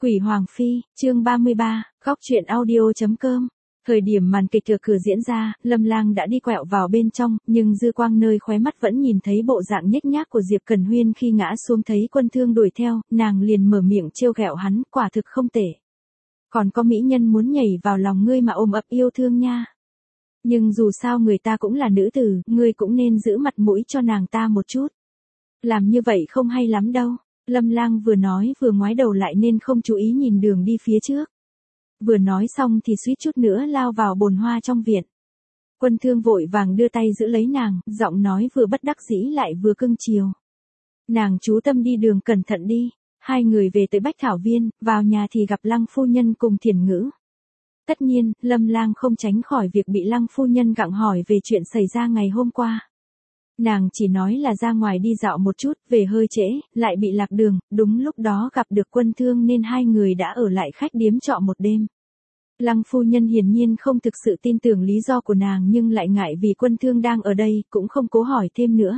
Quỷ Hoàng Phi, chương 33, góc truyện audio.com. Thời điểm màn kịch ở cửa diễn ra, Lâm Lang đã đi quẹo vào bên trong, nhưng dư quang nơi khóe mắt vẫn nhìn thấy bộ dạng nhếch nhác của Diệp Cần Huyên khi ngã xuống thấy Quân Thương đuổi theo, nàng liền mở miệng trêu ghẹo hắn, quả thực không tệ. Còn có mỹ nhân muốn nhảy vào lòng ngươi mà ôm ấp yêu thương nha. Nhưng dù sao người ta cũng là nữ tử, ngươi cũng nên giữ mặt mũi cho nàng ta một chút. Làm như vậy không hay lắm đâu. Lâm Lang vừa nói vừa ngoái đầu lại nên không chú ý nhìn đường đi phía trước. Vừa nói xong thì suýt chút nữa lao vào bồn hoa trong viện. Quân Thương vội vàng đưa tay giữ lấy nàng, giọng nói vừa bất đắc dĩ lại vừa cưng chiều. Nàng chú tâm đi đường cẩn thận đi. Hai người về tới Bách Thảo Viên, vào nhà thì gặp Lăng phu nhân cùng Thiển Ngữ. Tất nhiên, Lâm Lang không tránh khỏi việc bị Lăng phu nhân gặng hỏi về chuyện xảy ra ngày hôm qua. Nàng chỉ nói là ra ngoài đi dạo một chút, về hơi trễ, lại bị lạc đường, đúng lúc đó gặp được Quân Thương nên hai người đã ở lại khách điếm trọ một đêm. Lăng phu nhân hiển nhiên không thực sự tin tưởng lý do của nàng nhưng lại ngại vì Quân Thương đang ở đây, cũng không cố hỏi thêm nữa.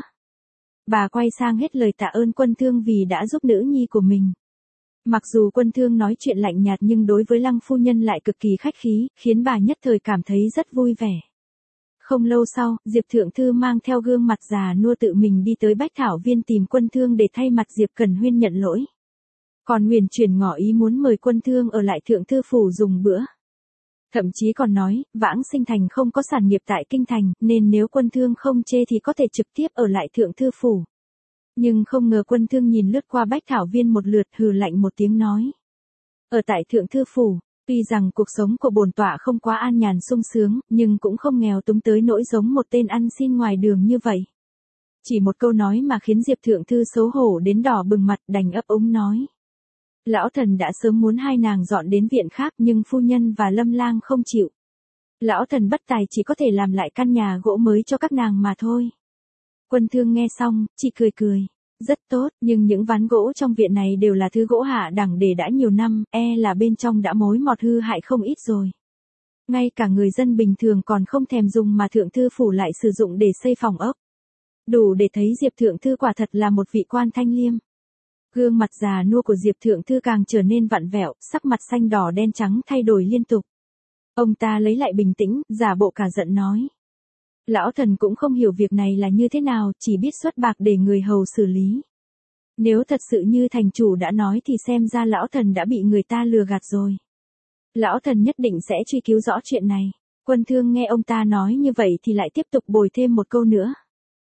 Bà quay sang hết lời tạ ơn Quân Thương vì đã giúp nữ nhi của mình. Mặc dù Quân Thương nói chuyện lạnh nhạt nhưng đối với Lăng phu nhân lại cực kỳ khách khí, khiến bà nhất thời cảm thấy rất vui vẻ. Không lâu sau, Diệp Thượng Thư mang theo gương mặt già nua tự mình đi tới Bách Thảo Viên tìm Quân Thương để thay mặt Diệp Cần Huyên nhận lỗi. Còn huyền chuyển ngỏ ý muốn mời Quân Thương ở lại Thượng Thư Phủ dùng bữa. Thậm chí còn nói, Vãng Sinh Thành không có sản nghiệp tại Kinh Thành, nên nếu Quân Thương không chê thì có thể trực tiếp ở lại Thượng Thư Phủ. Nhưng không ngờ Quân Thương nhìn lướt qua Bách Thảo Viên một lượt hừ lạnh một tiếng nói. Ở tại Thượng Thư Phủ, tuy rằng cuộc sống của bổn tọa không quá an nhàn sung sướng, nhưng cũng không nghèo túng tới nỗi giống một tên ăn xin ngoài đường như vậy. Chỉ một câu nói mà khiến Diệp Thượng Thư xấu hổ đến đỏ bừng mặt đành ấp úng nói. Lão thần đã sớm muốn hai nàng dọn đến viện khác nhưng phu nhân và Lâm Lang không chịu. Lão thần bất tài chỉ có thể làm lại căn nhà gỗ mới cho các nàng mà thôi. Quân Thương nghe xong, chỉ cười cười. Rất tốt, nhưng những ván gỗ trong viện này đều là thứ gỗ hạ đẳng để đã nhiều năm, là bên trong đã mối mọt hư hại không ít rồi. Ngay cả người dân bình thường còn không thèm dùng mà Thượng Thư Phủ lại sử dụng để xây phòng ốc. Đủ để thấy Diệp Thượng Thư quả thật là một vị quan thanh liêm. Gương mặt già nua của Diệp Thượng Thư càng trở nên vặn vẹo, sắc mặt xanh đỏ đen trắng thay đổi liên tục. Ông ta lấy lại bình tĩnh, giả bộ cả giận nói. Lão thần cũng không hiểu việc này là như thế nào, chỉ biết xuất bạc để người hầu xử lý. Nếu thật sự như thành chủ đã nói thì xem ra lão thần đã bị người ta lừa gạt rồi. Lão thần nhất định sẽ truy cứu rõ chuyện này. Quân Thương nghe ông ta nói như vậy thì lại tiếp tục bồi thêm một câu nữa.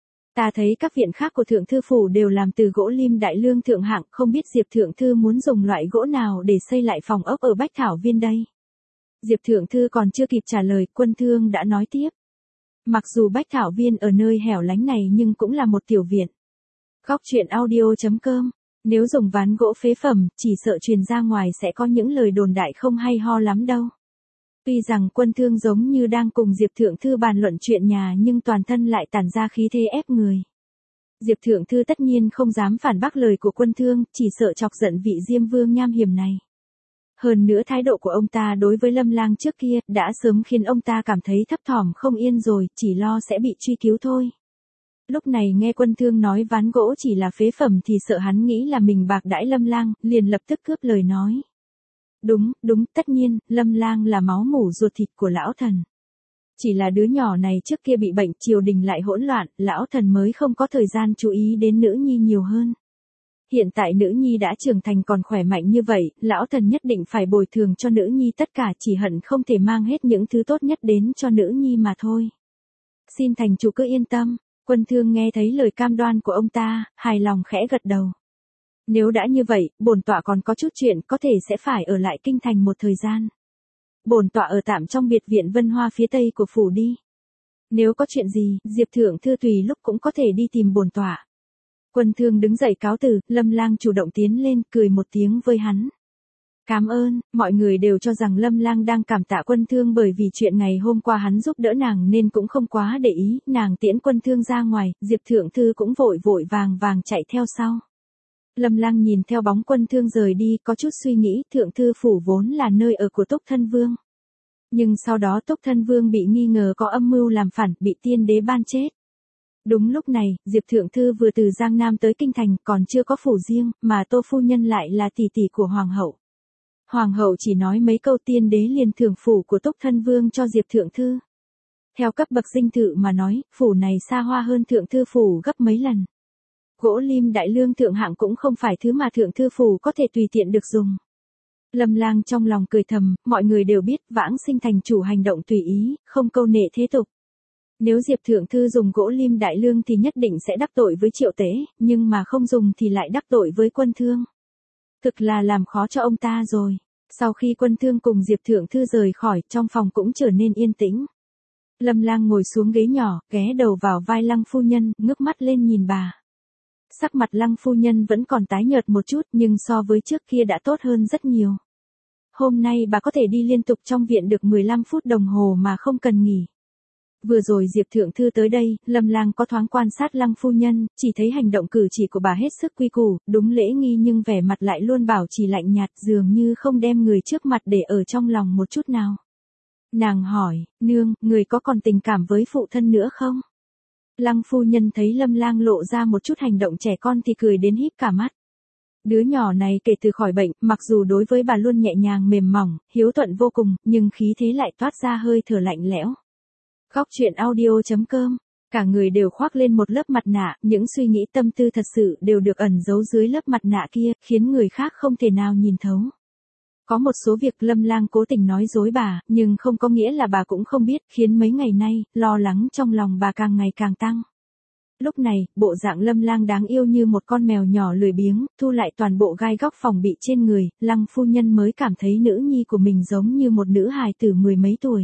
Ta thấy các viện khác của Thượng Thư Phủ đều làm từ gỗ lim đại lương thượng hạng, không biết Diệp Thượng Thư muốn dùng loại gỗ nào để xây lại phòng ốc ở Bách Thảo Viên đây. Diệp Thượng Thư còn chưa kịp trả lời, Quân Thương đã nói tiếp. Mặc dù Bách Thảo Viên ở nơi hẻo lánh này nhưng cũng là một tiểu viện. Góc truyện audio.com. Nếu dùng ván gỗ phế phẩm, chỉ sợ truyền ra ngoài sẽ có những lời đồn đại không hay ho lắm đâu. Tuy rằng Quân Thương giống như đang cùng Diệp Thượng Thư bàn luận chuyện nhà nhưng toàn thân lại tản ra khí thế ép người. Diệp Thượng Thư tất nhiên không dám phản bác lời của Quân Thương, chỉ sợ chọc giận vị Diêm Vương nham hiểm này. Hơn nữa thái độ của ông ta đối với Lâm Lang trước kia đã sớm khiến ông ta cảm thấy thấp thỏm không yên rồi, chỉ lo sẽ bị truy cứu thôi. Lúc này nghe Quân Thương nói ván gỗ chỉ là phế phẩm thì sợ hắn nghĩ là mình bạc đãi Lâm Lang, liền lập tức cướp lời nói. Đúng, tất nhiên, Lâm Lang là máu mủ ruột thịt của lão thần. Chỉ là đứa nhỏ này trước kia bị bệnh, triều đình lại hỗn loạn, lão thần mới không có thời gian chú ý đến nữ nhi nhiều hơn. Hiện tại nữ nhi đã trưởng thành còn khỏe mạnh như vậy, lão thần nhất định phải bồi thường cho nữ nhi tất cả, chỉ hận không thể mang hết những thứ tốt nhất đến cho nữ nhi mà thôi. Xin thành chủ cứ yên tâm. Quân Thương nghe thấy lời cam đoan của ông ta, hài lòng khẽ gật đầu. Nếu đã như vậy, bổn tọa còn có chút chuyện có thể sẽ phải ở lại Kinh Thành một thời gian. Bổn tọa ở tạm trong biệt viện Vân Hoa phía tây của phủ đi. Nếu có chuyện gì, Diệp Thượng Thư tùy lúc cũng có thể đi tìm bổn tọa. Quân Thương đứng dậy cáo từ, Lâm Lang chủ động tiến lên, cười một tiếng với hắn. Cảm ơn, mọi người đều cho rằng Lâm Lang đang cảm tạ Quân Thương bởi vì chuyện ngày hôm qua hắn giúp đỡ nàng nên cũng không quá để ý, nàng tiễn Quân Thương ra ngoài, Diệp Thượng Thư cũng vội vàng chạy theo sau. Lâm Lang nhìn theo bóng Quân Thương rời đi, có chút suy nghĩ, Thượng Thư Phủ vốn là nơi ở của Túc Thân Vương. Nhưng sau đó Túc Thân Vương bị nghi ngờ có âm mưu làm phản, bị tiên đế ban chết. Đúng lúc này, Diệp Thượng Thư vừa từ Giang Nam tới Kinh Thành, còn chưa có phủ riêng, mà Tô phu nhân lại là tỷ tỷ của hoàng hậu. Hoàng hậu chỉ nói mấy câu tiên đế liền thưởng phủ của Túc Thân Vương cho Diệp Thượng Thư. Theo cấp bậc dinh thự mà nói, phủ này xa hoa hơn Thượng Thư phủ gấp mấy lần. Gỗ lim đại lương thượng hạng cũng không phải thứ mà Thượng Thư phủ có thể tùy tiện được dùng. Lâm Lang trong lòng cười thầm, mọi người đều biết Vãng Sinh thành chủ hành động tùy ý, không câu nệ thế tục. Nếu Diệp Thượng Thư dùng gỗ lim đại lương thì nhất định sẽ đắc tội với Triệu Tế, nhưng mà không dùng thì lại đắc tội với Quân Thương. Thực là làm khó cho ông ta rồi. Sau khi Quân Thương cùng Diệp Thượng Thư rời khỏi, trong phòng cũng trở nên yên tĩnh. Lâm Lang ngồi xuống ghế nhỏ, ghé đầu vào vai Lăng phu nhân, ngước mắt lên nhìn bà. Sắc mặt Lăng phu nhân vẫn còn tái nhợt một chút, nhưng so với trước kia đã tốt hơn rất nhiều. Hôm nay bà có thể đi liên tục trong viện được 15 phút đồng hồ mà không cần nghỉ. Vừa rồi Diệp Thượng Thư tới đây, Lâm Lang có thoáng quan sát Lăng phu nhân, chỉ thấy hành động cử chỉ của bà hết sức quy củ, đúng lễ nghi nhưng vẻ mặt lại luôn bảo trì lạnh nhạt, dường như không đem người trước mặt để ở trong lòng một chút nào. Nàng hỏi, nương, người có còn tình cảm với phụ thân nữa không? Lăng phu nhân thấy Lâm Lang lộ ra một chút hành động trẻ con thì cười đến híp cả mắt. Đứa nhỏ này kể từ khỏi bệnh, mặc dù đối với bà luôn nhẹ nhàng mềm mỏng, hiếu thuận vô cùng, nhưng khí thế lại toát ra hơi thở lạnh lẽo. Góc truyện audio.com, cả người đều khoác lên một lớp mặt nạ, những suy nghĩ tâm tư thật sự đều được ẩn giấu dưới lớp mặt nạ kia, khiến người khác không thể nào nhìn thấu. Có một số việc Lâm Lang cố tình nói dối bà, nhưng không có nghĩa là bà cũng không biết, khiến mấy ngày nay, lo lắng trong lòng bà càng ngày càng tăng. Lúc này, bộ dạng Lâm Lang đáng yêu như một con mèo nhỏ lười biếng, thu lại toàn bộ gai góc phòng bị trên người, Lăng phu nhân mới cảm thấy nữ nhi của mình giống như một nữ hài tử mười mấy tuổi.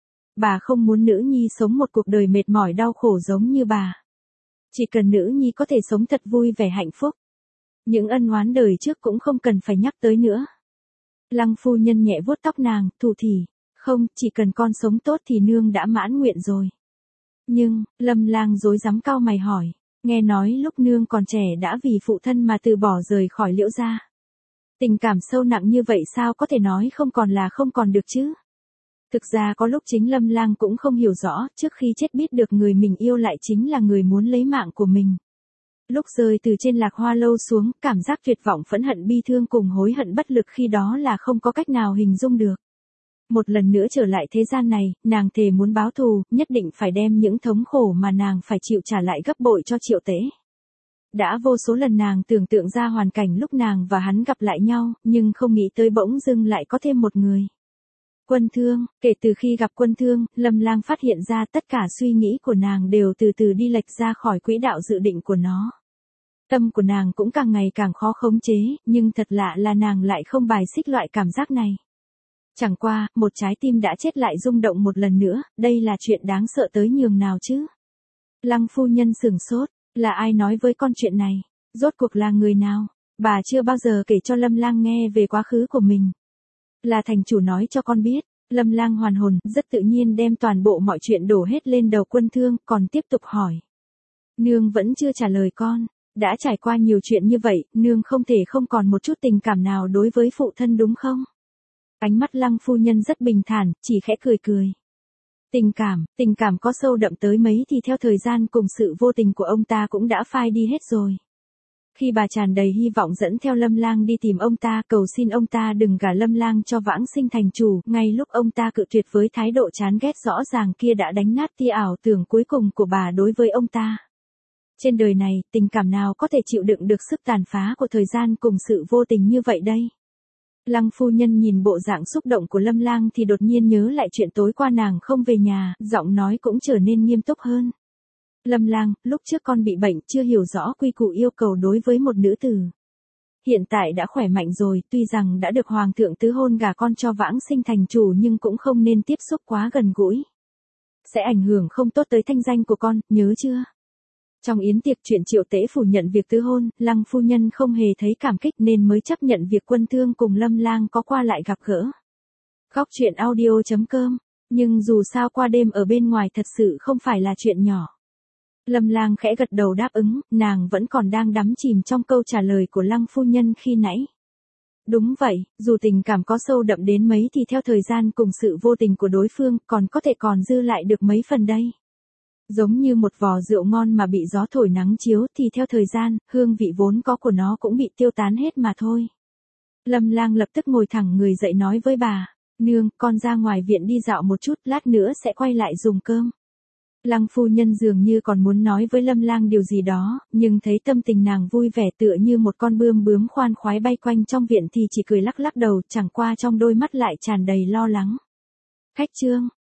Bà không muốn nữ nhi sống một cuộc đời mệt mỏi đau khổ giống như bà. Chỉ cần nữ nhi có thể sống thật vui vẻ hạnh phúc. Những ân oán đời trước cũng không cần phải nhắc tới nữa. Lăng phu nhân nhẹ vuốt tóc nàng, thủ thỉ, không, chỉ cần con sống tốt thì nương đã mãn nguyện rồi. Nhưng, Lâm Lang rối rắm cau mày hỏi, nghe nói lúc nương còn trẻ đã vì phụ thân mà từ bỏ rời khỏi Liễu gia. Tình cảm sâu nặng như vậy sao có thể nói không còn là không còn được chứ? Thực ra có lúc chính Lâm Lang cũng không hiểu rõ, trước khi chết biết được người mình yêu lại chính là người muốn lấy mạng của mình. Lúc rơi từ trên Lạc Hoa lâu xuống, cảm giác tuyệt vọng phẫn hận bi thương cùng hối hận bất lực khi đó là không có cách nào hình dung được. Một lần nữa trở lại thế gian này, nàng thề muốn báo thù, nhất định phải đem những thống khổ mà nàng phải chịu trả lại gấp bội cho Triệu Tế. Đã vô số lần nàng tưởng tượng ra hoàn cảnh lúc nàng và hắn gặp lại nhau, nhưng không nghĩ tới bỗng dưng lại có thêm một người. Quân Thương, kể từ khi gặp Quân Thương, Lâm Lang phát hiện ra tất cả suy nghĩ của nàng đều từ từ đi lệch ra khỏi quỹ đạo dự định của nó. Tâm của nàng cũng càng ngày càng khó khống chế, nhưng thật lạ là nàng lại không bài xích loại cảm giác này. Chẳng qua, một trái tim đã chết lại rung động một lần nữa, đây là chuyện đáng sợ tới nhường nào chứ? Lăng phu nhân sửng sốt, là ai nói với con chuyện này? Rốt cuộc là người nào? Bà chưa bao giờ kể cho Lâm Lang nghe về quá khứ của mình. Là thành chủ nói cho con biết. Lâm Lang hoàn hồn, rất tự nhiên đem toàn bộ mọi chuyện đổ hết lên đầu Quân Thương, còn tiếp tục hỏi. Nương vẫn chưa trả lời con. Đã trải qua nhiều chuyện như vậy, nương không thể không còn một chút tình cảm nào đối với phụ thân đúng không? Ánh mắt Lăng phu nhân rất bình thản, chỉ khẽ cười cười. Tình cảm có sâu đậm tới mấy thì theo thời gian cùng sự vô tình của ông ta cũng đã phai đi hết rồi. Khi bà tràn đầy hy vọng dẫn theo Lâm Lang đi tìm ông ta, cầu xin ông ta đừng gả Lâm Lang cho Vãng Sinh thành chủ, ngay lúc ông ta cự tuyệt với thái độ chán ghét rõ ràng kia đã đánh nát tia ảo tưởng cuối cùng của bà đối với ông ta. Trên đời này, tình cảm nào có thể chịu đựng được sức tàn phá của thời gian cùng sự vô tình như vậy đây? Lăng phu nhân nhìn bộ dạng xúc động của Lâm Lang thì đột nhiên nhớ lại chuyện tối qua nàng không về nhà, giọng nói cũng trở nên nghiêm túc hơn. Lâm Lang, lúc trước con bị bệnh, chưa hiểu rõ quy củ yêu cầu đối với một nữ tử. Hiện tại đã khỏe mạnh rồi, tuy rằng đã được Hoàng thượng tứ hôn gả con cho Vãng Sinh thành chủ nhưng cũng không nên tiếp xúc quá gần gũi. Sẽ ảnh hưởng không tốt tới thanh danh của con, nhớ chưa? Trong yến tiệc chuyện Triệu Tế phủ nhận việc tứ hôn, Lăng phu nhân không hề thấy cảm kích nên mới chấp nhận việc Quân Thương cùng Lâm Lang có qua lại gặp gỡ. Góc truyện audio.com, nhưng dù sao qua đêm ở bên ngoài thật sự không phải là chuyện nhỏ. Lâm Lang khẽ gật đầu đáp ứng, nàng vẫn còn đang đắm chìm trong câu trả lời của Lăng phu nhân khi nãy. Đúng vậy, dù tình cảm có sâu đậm đến mấy thì theo thời gian cùng sự vô tình của đối phương còn có thể còn dư lại được mấy phần đây. Giống như một vò rượu ngon mà bị gió thổi nắng chiếu thì theo thời gian, hương vị vốn có của nó cũng bị tiêu tán hết mà thôi. Lâm Lang lập tức ngồi thẳng người dậy nói với bà, nương, con ra ngoài viện đi dạo một chút, lát nữa sẽ quay lại dùng cơm. Lăng phu nhân dường như còn muốn nói với Lâm Lang điều gì đó, nhưng thấy tâm tình nàng vui vẻ tựa như một con bướm khoan khoái bay quanh trong viện thì chỉ cười lắc lắc đầu, chẳng qua trong đôi mắt lại tràn đầy lo lắng. Khách Trương,